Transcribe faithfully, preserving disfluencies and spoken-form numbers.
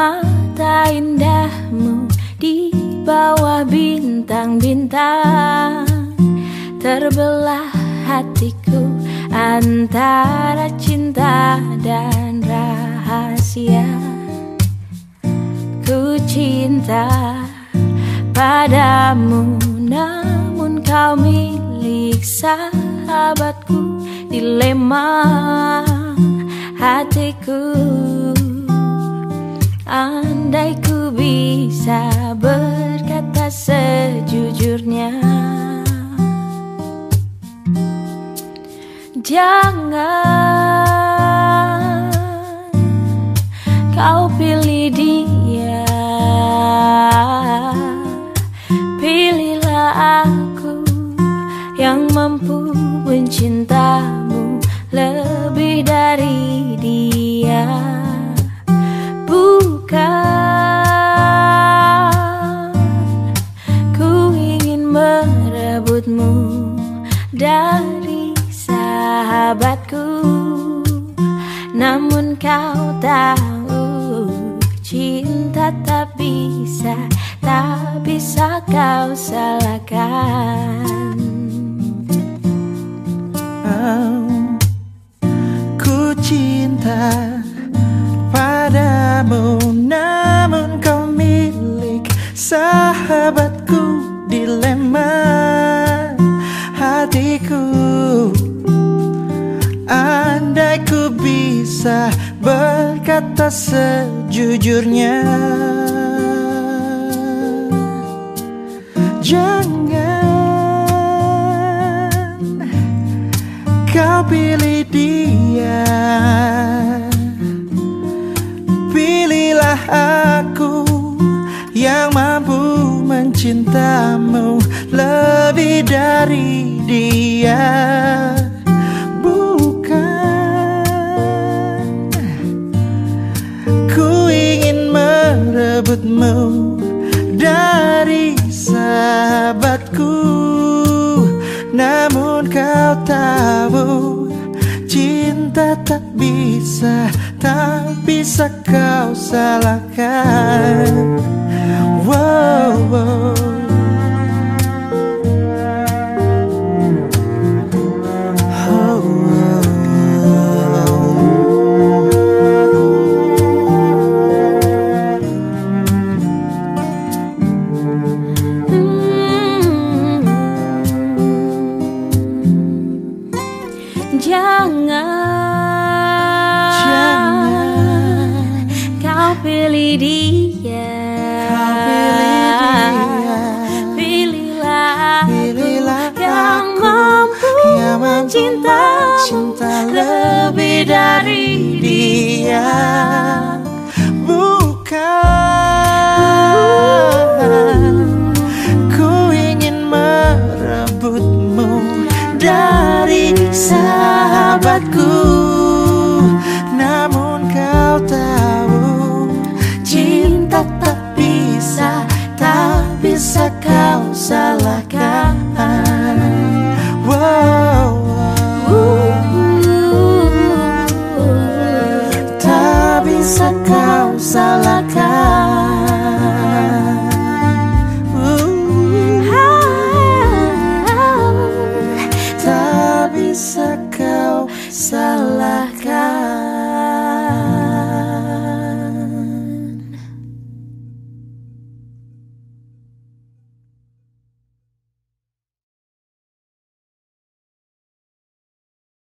mata indahmu di bawah bintang-bintang, terbelah hatiku antara cinta dan rahasia. Ku cinta padamu, namun kau milik sahabatku. Dilema hatiku, andai ku bisa berkata sejujurnya. Jangan kau pilih dia, pilihlah aku yang mampu mencintamu lebih dari dia. Bukan ku ingin merebutmu dari sahabatku, namun kau tahu cinta tak bisa, tak bisa kau salahkan. Oh, ku cinta padamu, namun kau milik sahabatku. Dilema hatiku, andai ku bisa berkata sejujurnya. Jangan kau pilih dia, pilihlah aku yang mampu mencintamu lebih dari dia. Bukan ku ingin merebutmu dari sahabatku, namun kau tahu cinta tak bisa, tak bisa kau salahkan. Wow, wow. Oh, Jangan, Jangan kau pilih dia, kau pilih dia. Pilihlah, Pilihlah aku yang aku mampu yang mampu mencinta lebih dari dia. Bukan ku ingin merebutmu dari sahabatku, namun kau tahu cinta tak bisa, tak bisa kau salahkan. Wow, tak bisa kau salahkan.